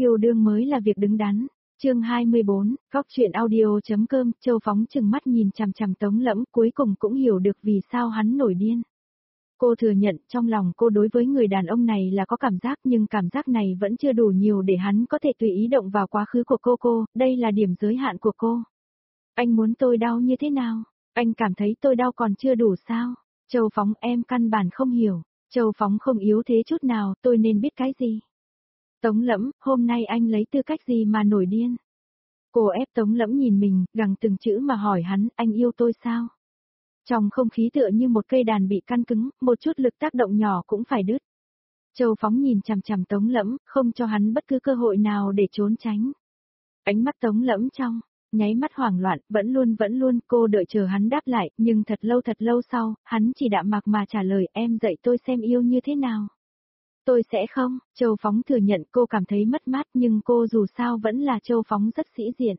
Yêu đương mới là việc đứng đắn. Chương 24, góc truyện audio.com. Châu Phóng chừng mắt nhìn chằm chằm Tống Lẫm, cuối cùng cũng hiểu được vì sao hắn nổi điên. Cô thừa nhận trong lòng cô đối với người đàn ông này là có cảm giác, nhưng cảm giác này vẫn chưa đủ nhiều để hắn có thể tùy ý động vào quá khứ của cô, đây là điểm giới hạn của cô. Anh muốn tôi đau như thế nào? Anh cảm thấy tôi đau còn chưa đủ sao? Châu Phóng, em căn bản không hiểu. Châu Phóng không yếu thế chút nào, tôi nên biết cái gì? Tống Lẫm, hôm nay anh lấy tư cách gì mà nổi điên? Cô ép Tống Lẫm nhìn mình, gằn từng chữ mà hỏi hắn, anh yêu tôi sao? Trong không khí tựa như một cây đàn bị căn cứng, một chút lực tác động nhỏ cũng phải đứt. Châu Phóng nhìn chằm chằm Tống Lẫm, không cho hắn bất cứ cơ hội nào để trốn tránh. Ánh mắt Tống Lẫm trong nháy mắt hoảng loạn, vẫn luôn, cô đợi chờ hắn đáp lại, nhưng thật lâu sau, hắn chỉ đạm mạc mà trả lời, em dạy tôi xem yêu như thế nào. Tôi sẽ không, Châu Phóng thừa nhận cô cảm thấy mất mát, nhưng cô dù sao vẫn là Châu Phóng rất sĩ diện.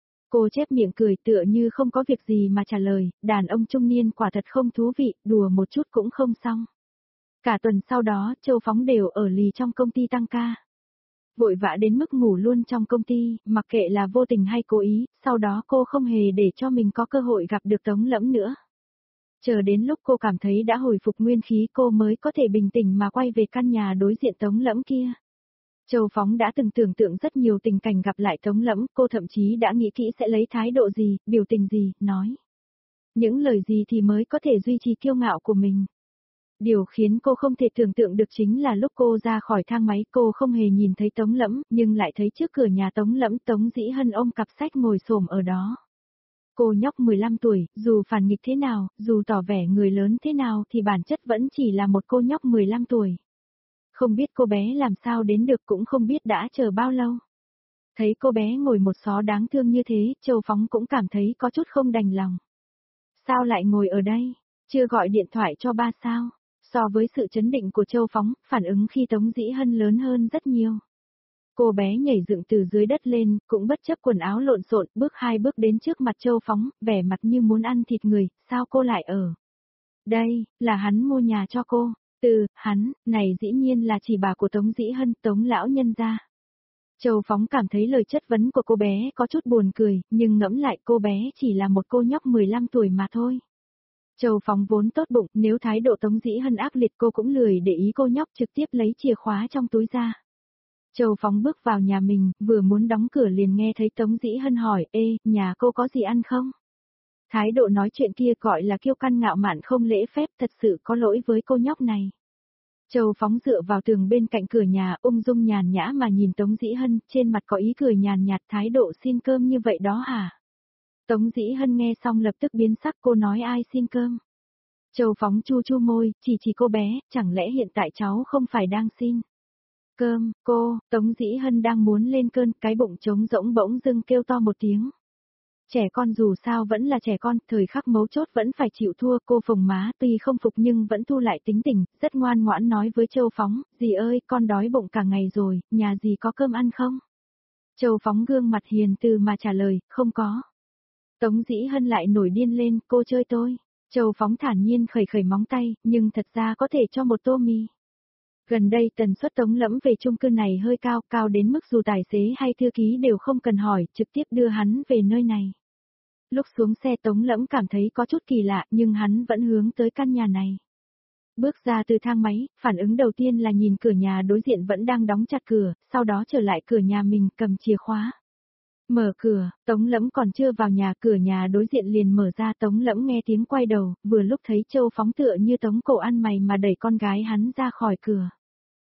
Cô chép miệng cười tựa như không có việc gì mà trả lời, đàn ông trung niên quả thật không thú vị, đùa một chút cũng không xong. Cả tuần sau đó, Châu Phóng đều ở lì trong công ty tăng ca. Vội vã đến mức ngủ luôn trong công ty, mặc kệ là vô tình hay cố ý, sau đó cô không hề để cho mình có cơ hội gặp được Tống Lẫm nữa. Chờ đến lúc cô cảm thấy đã hồi phục nguyên khí cô mới có thể bình tĩnh mà quay về căn nhà đối diện Tống Lẫm kia. Châu Phóng đã từng tưởng tượng rất nhiều tình cảnh gặp lại Tống Lẫm, cô thậm chí đã nghĩ kỹ sẽ lấy thái độ gì, biểu tình gì, nói. Những lời gì thì mới có thể duy trì kiêu ngạo của mình. Điều khiến cô không thể tưởng tượng được chính là lúc cô ra khỏi thang máy cô không hề nhìn thấy Tống Lẫm, nhưng lại thấy trước cửa nhà Tống Lẫm Tống Dĩ Hân ôm cặp sách ngồi xổm ở đó. Cô nhóc 15 tuổi, dù phản nghịch thế nào, dù tỏ vẻ người lớn thế nào thì bản chất vẫn chỉ là một cô nhóc 15 tuổi. Không biết cô bé làm sao đến được cũng không biết đã chờ bao lâu. Thấy cô bé ngồi một xó đáng thương như thế, Châu Phóng cũng cảm thấy có chút không đành lòng. Sao lại ngồi ở đây? Chưa gọi điện thoại cho ba sao? So với sự chấn định của Châu Phóng, phản ứng khi Tống Dĩ Hân lớn hơn rất nhiều. Cô bé nhảy dựng từ dưới đất lên, cũng bất chấp quần áo lộn xộn, bước 2 bước đến trước mặt Châu Phóng, vẻ mặt như muốn ăn thịt người, sao cô lại ở? Đây, là hắn mua nhà cho cô. Hắn, này dĩ nhiên là chỉ bà của Tống Dĩ Hân, Tống lão nhân gia. Châu Phóng cảm thấy lời chất vấn của cô bé có chút buồn cười, nhưng ngẫm lại cô bé chỉ là một cô nhóc 15 tuổi mà thôi. Châu Phóng vốn tốt bụng, nếu thái độ Tống Dĩ Hân ác liệt cô cũng lười để ý cô nhóc trực tiếp lấy chìa khóa trong túi ra. Châu Phóng bước vào nhà mình, vừa muốn đóng cửa liền nghe thấy Tống Dĩ Hân hỏi, ê, nhà cô có gì ăn không? Thái độ nói chuyện kia gọi là kiêu căng ngạo mạn không lễ phép, thật sự có lỗi với cô nhóc này. Châu Phóng dựa vào tường bên cạnh cửa nhà, ung dung nhàn nhã mà nhìn Tống Dĩ Hân, trên mặt có ý cười nhàn nhạt, thái độ xin cơm như vậy đó hả? Tống Dĩ Hân nghe xong lập tức biến sắc, cô nói ai xin cơm? Châu Phóng chu môi, chỉ cô bé, chẳng lẽ hiện tại cháu không phải đang xin cơm? Tống Dĩ Hân đang muốn lên cơn, cái bụng trống rỗng bỗng dưng kêu to một tiếng. Trẻ con dù sao vẫn là trẻ con, thời khắc mấu chốt vẫn phải chịu thua, cô phồng má tuy không phục nhưng vẫn thu lại tính tình, rất ngoan ngoãn nói với Châu Phóng, dì ơi, con đói bụng cả ngày rồi, nhà dì có cơm ăn không? Châu Phóng gương mặt hiền từ mà trả lời, không có. Tống Dĩ Hân lại nổi điên lên, cô chơi tôi. Châu Phóng thản nhiên khẩy móng tay, nhưng thật ra có thể cho một tô mì. Gần đây tần suất Tống Lẫm về chung cư này hơi cao đến mức dù tài xế hay thư ký đều không cần hỏi, trực tiếp đưa hắn về nơi này. Lúc xuống xe Tống Lẫm cảm thấy có chút kỳ lạ nhưng hắn vẫn hướng tới căn nhà này. Bước ra từ thang máy, phản ứng đầu tiên là nhìn cửa nhà đối diện vẫn đang đóng chặt cửa, sau đó trở lại cửa nhà mình cầm chìa khóa. Mở cửa, Tống Lẫm còn chưa vào nhà, cửa nhà đối diện liền mở ra, Tống Lẫm nghe tiếng quay đầu, vừa lúc thấy Châu Phóng tựa như tống cổ ăn mày mà đẩy con gái hắn ra khỏi cửa.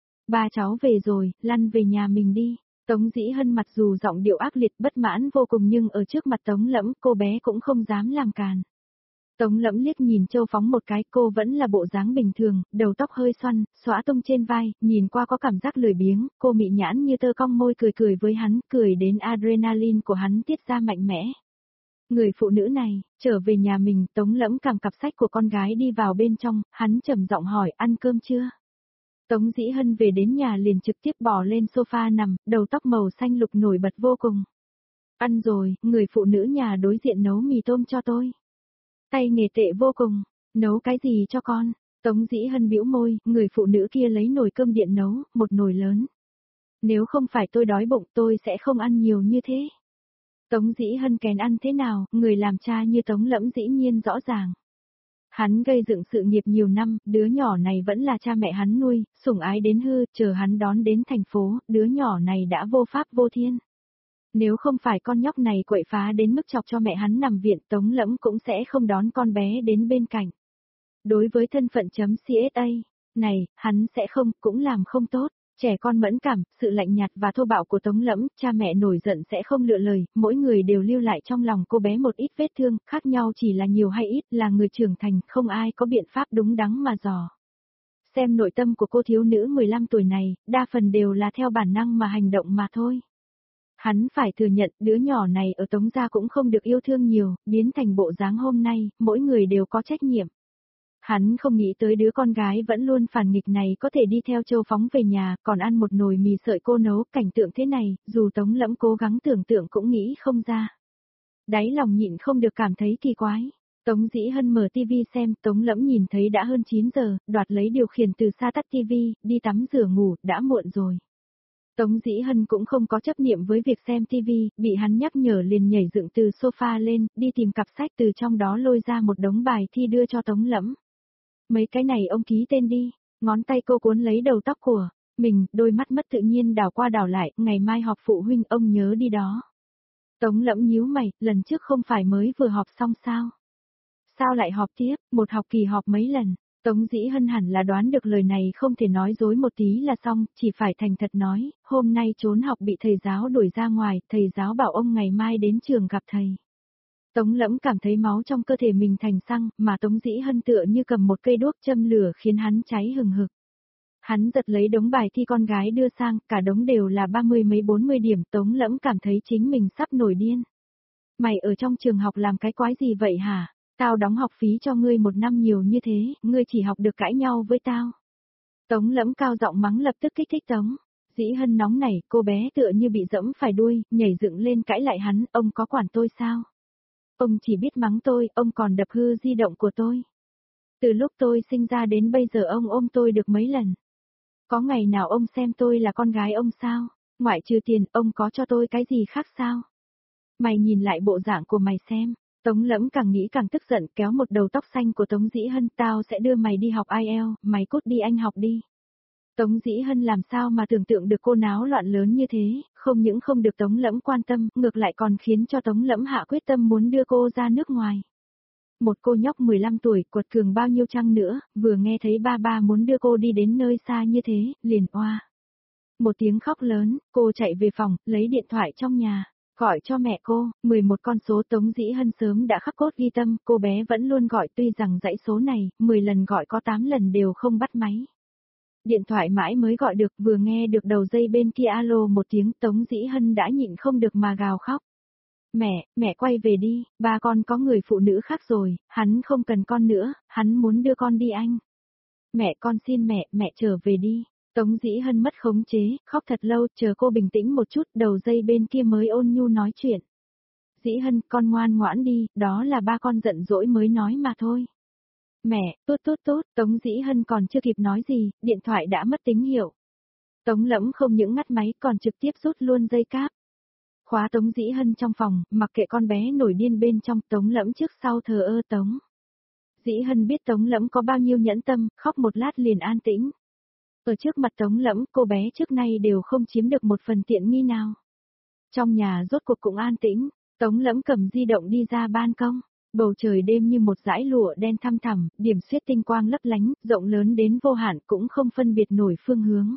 Ba cháu về rồi, lăn về nhà mình đi. Tống Dĩ Hân mặc dù giọng điệu ác liệt bất mãn vô cùng nhưng ở trước mặt Tống Lẫm cô bé cũng không dám làm càn. Tống Lẫm liếc nhìn Châu Phóng một cái, cô vẫn là bộ dáng bình thường, đầu tóc hơi xoăn, xõa tung trên vai, nhìn qua có cảm giác lười biếng, cô mị nhãn như tơ cong môi cười với hắn, cười đến adrenaline của hắn tiết ra mạnh mẽ. Người phụ nữ này, trở về nhà mình, Tống Lẫm cầm cặp sách của con gái đi vào bên trong, hắn trầm giọng hỏi ăn cơm chưa? Tống Dĩ Hân về đến nhà liền trực tiếp bò lên sofa nằm, đầu tóc màu xanh lục nổi bật vô cùng. Ăn rồi, người phụ nữ nhà đối diện nấu mì tôm cho tôi. Tay nghề tệ vô cùng, nấu cái gì cho con? Tống Dĩ Hân bĩu môi, người phụ nữ kia lấy nồi cơm điện nấu, một nồi lớn. Nếu không phải tôi đói bụng tôi sẽ không ăn nhiều như thế. Tống Dĩ Hân kén ăn thế nào, người làm cha như Tống Lẫm dĩ nhiên rõ ràng. Hắn gây dựng sự nghiệp nhiều năm, đứa nhỏ này vẫn là cha mẹ hắn nuôi, sủng ái đến hư, chờ hắn đón đến thành phố, đứa nhỏ này đã vô pháp vô thiên. Nếu không phải con nhóc này quậy phá đến mức chọc cho mẹ hắn nằm viện, Tống Lẫm cũng sẽ không đón con bé đến bên cạnh. Đối với thân phận CSA, này, hắn sẽ không, cũng làm không tốt. Trẻ con mẫn cảm, sự lạnh nhạt và thô bạo của Tống Lẫm, cha mẹ nổi giận sẽ không lựa lời, mỗi người đều lưu lại trong lòng cô bé một ít vết thương, khác nhau chỉ là nhiều hay ít, là người trưởng thành, không ai có biện pháp đúng đắn mà dò. Xem nội tâm của cô thiếu nữ 15 tuổi này, đa phần đều là theo bản năng mà hành động mà thôi. Hắn phải thừa nhận đứa nhỏ này ở Tống gia cũng không được yêu thương nhiều, biến thành bộ dáng hôm nay, mỗi người đều có trách nhiệm. Hắn không nghĩ tới đứa con gái vẫn luôn phản nghịch này có thể đi theo Châu Phóng về nhà, còn ăn một nồi mì sợi cô nấu, cảnh tượng thế này, dù Tống Lẫm cố gắng tưởng tượng cũng nghĩ không ra. Đáy lòng nhịn không được cảm thấy kỳ quái. Tống Dĩ Hân mở tivi xem, Tống Lẫm nhìn thấy đã hơn 9 giờ, đoạt lấy điều khiển từ xa tắt tivi, đi tắm rửa ngủ, đã muộn rồi. Tống Dĩ Hân cũng không có chấp niệm với việc xem tivi, bị hắn nhắc nhở liền nhảy dựng từ sofa lên, đi tìm cặp sách từ trong đó lôi ra một đống bài thi đưa cho Tống Lẫm. Mấy cái này ông ký tên đi, ngón tay cô cuốn lấy đầu tóc của mình, đôi mắt mất tự nhiên đảo qua đảo lại, ngày mai họp phụ huynh ông nhớ đi đó. Tống Lẫm nhíu mày, lần trước không phải mới vừa họp xong sao? Sao lại họp tiếp, một học kỳ họp mấy lần? Tống Dĩ Hân hẳn là đoán được lời này không thể nói dối một tí là xong, chỉ phải thành thật nói, hôm nay trốn học bị thầy giáo đuổi ra ngoài, thầy giáo bảo ông ngày mai đến trường gặp thầy. Tống Lẫm cảm thấy máu trong cơ thể mình thành xăng, mà Tống Dĩ Hân tựa như cầm một cây đuốc châm lửa khiến hắn cháy hừng hực. Hắn giật lấy đống bài thi con gái đưa sang, cả đống đều là 30 mấy 40 điểm, Tống Lẫm cảm thấy chính mình sắp nổi điên. Mày ở trong trường học làm cái quái gì vậy hả? Tao đóng học phí cho ngươi một năm nhiều như thế, ngươi chỉ học được cãi nhau với tao. Tống Lẫm cao giọng mắng lập tức kích thích Tống Dĩ Hân nóng nảy, cô bé tựa như bị dẫm phải đuôi, nhảy dựng lên cãi lại hắn, ông có quản tôi sao? Ông chỉ biết mắng tôi, ông còn đập hư di động của tôi. Từ lúc tôi sinh ra đến bây giờ ông ôm tôi được mấy lần. Có ngày nào ông xem tôi là con gái ông sao? Ngoại trừ tiền, ông có cho tôi cái gì khác sao? Mày nhìn lại bộ dạng của mày xem. Tống Lẫm càng nghĩ càng tức giận, kéo một đầu tóc xanh của Tống Dĩ Hân, tao sẽ đưa mày đi học IELTS, mày cút đi anh học đi. Tống Dĩ Hân làm sao mà tưởng tượng được cô náo loạn lớn như thế, không những không được Tống Lẫm quan tâm, ngược lại còn khiến cho Tống Lẫm hạ quyết tâm muốn đưa cô ra nước ngoài. Một cô nhóc 15 tuổi, quật cường bao nhiêu chăng nữa, vừa nghe thấy ba muốn đưa cô đi đến nơi xa như thế, liền oa. Một tiếng khóc lớn, cô chạy về phòng, lấy điện thoại trong nhà. Gọi cho mẹ cô, 11 con số Tống Dĩ Hân sớm đã khắc cốt ghi tâm, cô bé vẫn luôn gọi tuy rằng dãy số này, 10 lần gọi có 8 lần đều không bắt máy. Điện thoại mãi mới gọi được, vừa nghe được đầu dây bên kia alo một tiếng Tống Dĩ Hân đã nhịn không được mà gào khóc. Mẹ quay về đi, ba con có người phụ nữ khác rồi, hắn không cần con nữa, hắn muốn đưa con đi anh. Mẹ con xin mẹ trở về đi. Tống Dĩ Hân mất khống chế, khóc thật lâu, chờ cô bình tĩnh một chút, đầu dây bên kia mới ôn nhu nói chuyện. Dĩ Hân, con ngoan ngoãn đi, đó là ba con giận dỗi mới nói mà thôi. Mẹ, tốt, Tống Dĩ Hân còn chưa kịp nói gì, điện thoại đã mất tín hiệu. Tống Lẫm không những ngắt máy còn trực tiếp rút luôn dây cáp. Khóa Tống Dĩ Hân trong phòng, mặc kệ con bé nổi điên bên trong, Tống Lẫm trước sau thờ ơ Tống. Dĩ Hân biết Tống Lẫm có bao nhiêu nhẫn tâm, khóc một lát liền an tĩnh. Ở trước mặt Tống Lẫm, cô bé trước nay đều không chiếm được một phần tiện nghi nào. Trong nhà rốt cuộc cũng an tĩnh, Tống Lẫm cầm di động đi ra ban công. Bầu trời đêm như một dải lụa đen thăm thẳm, điểm xuyết tinh quang lấp lánh, rộng lớn đến vô hạn cũng không phân biệt nổi phương hướng.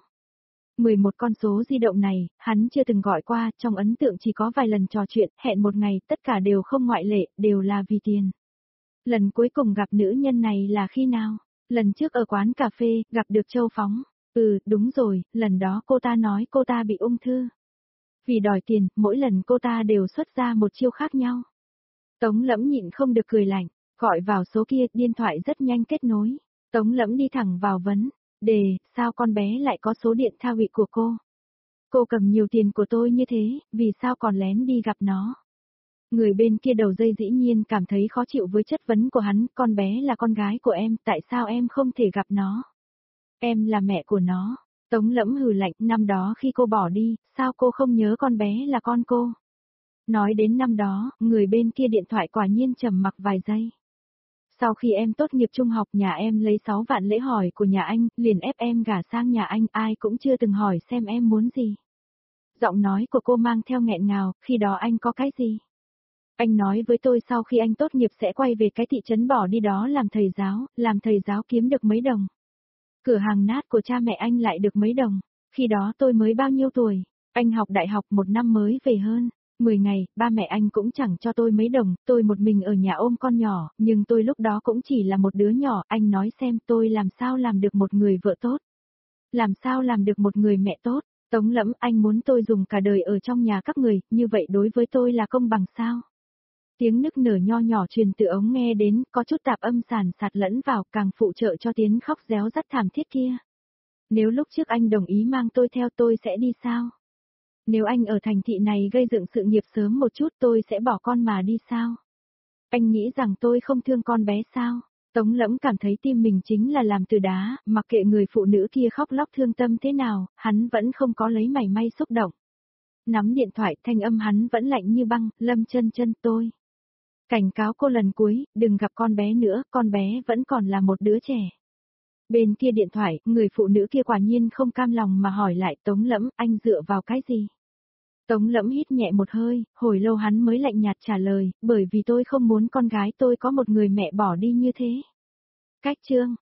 11 con số di động này, hắn chưa từng gọi qua, trong ấn tượng chỉ có vài lần trò chuyện, hẹn một ngày, tất cả đều không ngoại lệ, đều là vì tiền. Lần cuối cùng gặp nữ nhân này là khi nào? Lần trước ở quán cà phê, gặp được Châu Phóng. Đúng rồi, lần đó cô ta nói cô ta bị ung thư. Vì đòi tiền, mỗi lần cô ta đều xuất ra một chiêu khác nhau. Tống Lẫm nhịn không được cười lạnh, gọi vào số kia, điện thoại rất nhanh kết nối. Tống Lẫm đi thẳng vào vấn đề, sao con bé lại có số điện thoại vị của cô? Cô cầm nhiều tiền của tôi như thế, vì sao còn lén đi gặp nó? Người bên kia đầu dây dĩ nhiên cảm thấy khó chịu với chất vấn của hắn, con bé là con gái của em, tại sao em không thể gặp nó? Em là mẹ của nó. Tống Lẫm hừ lạnh, năm đó khi cô bỏ đi, sao cô không nhớ con bé là con cô? Nói đến năm đó, người bên kia điện thoại quả nhiên trầm mặc vài giây. Sau khi em tốt nghiệp trung học nhà em lấy 6 vạn lễ hỏi của nhà anh, liền ép em gả sang nhà anh, ai cũng chưa từng hỏi xem em muốn gì. Giọng nói của cô mang theo nghẹn ngào, khi đó anh có cái gì? Anh nói với tôi sau khi anh tốt nghiệp sẽ quay về cái thị trấn bỏ đi đó làm thầy giáo kiếm được mấy đồng. Cửa hàng nát của cha mẹ anh lại được mấy đồng. Khi đó tôi mới bao nhiêu tuổi, anh học đại học 1 năm mới về hơn. 10 ngày, ba mẹ anh cũng chẳng cho tôi mấy đồng, tôi một mình ở nhà ôm con nhỏ, nhưng tôi lúc đó cũng chỉ là một đứa nhỏ, anh nói xem tôi làm sao làm được một người vợ tốt. Làm sao làm được một người mẹ tốt, Tống Lẫm, anh muốn tôi dùng cả đời ở trong nhà các người, như vậy đối với tôi là công bằng sao? Tiếng nức nở nho nhỏ truyền từ ống nghe đến, có chút tạp âm sàn sạt lẫn vào, càng phụ trợ cho tiếng khóc réo rắt thảm thiết kia. Nếu lúc trước anh đồng ý mang tôi theo tôi sẽ đi sao? Nếu anh ở thành thị này gây dựng sự nghiệp sớm một chút tôi sẽ bỏ con mà đi sao? Anh nghĩ rằng tôi không thương con bé sao? Tống Lẫm cảm thấy tim mình chính là làm từ đá, mặc kệ người phụ nữ kia khóc lóc thương tâm thế nào, hắn vẫn không có lấy mảy may xúc động. Nắm điện thoại, thanh âm hắn vẫn lạnh như băng, Lâm Chân Chân tôi. Cảnh cáo cô lần cuối, đừng gặp con bé nữa, con bé vẫn còn là một đứa trẻ. Bên kia điện thoại, người phụ nữ kia quả nhiên không cam lòng mà hỏi lại Tống Lẫm, anh dựa vào cái gì? Tống Lẫm hít nhẹ một hơi, hồi lâu hắn mới lạnh nhạt trả lời, bởi vì tôi không muốn con gái tôi có một người mẹ bỏ đi như thế. Cách chương.